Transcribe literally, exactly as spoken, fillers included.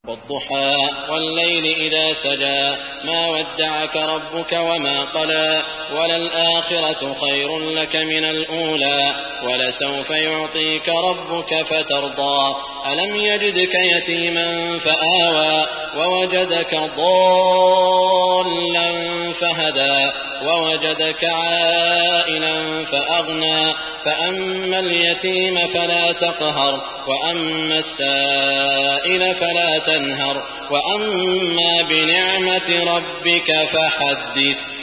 والضحى والليل إذا سجى ما ودعك ربك وما قلى وللآخرة خير لك من الأولى ولسوف يعطيك ربك فترضى ألم يجدك يتيما فآوى ووجدك ضالا فهدى ووجدك عائلا فأغنى فأما اليتيم فلا تقهر وأما السائل فلا تنهر وأما بنعمة ربك فحدث.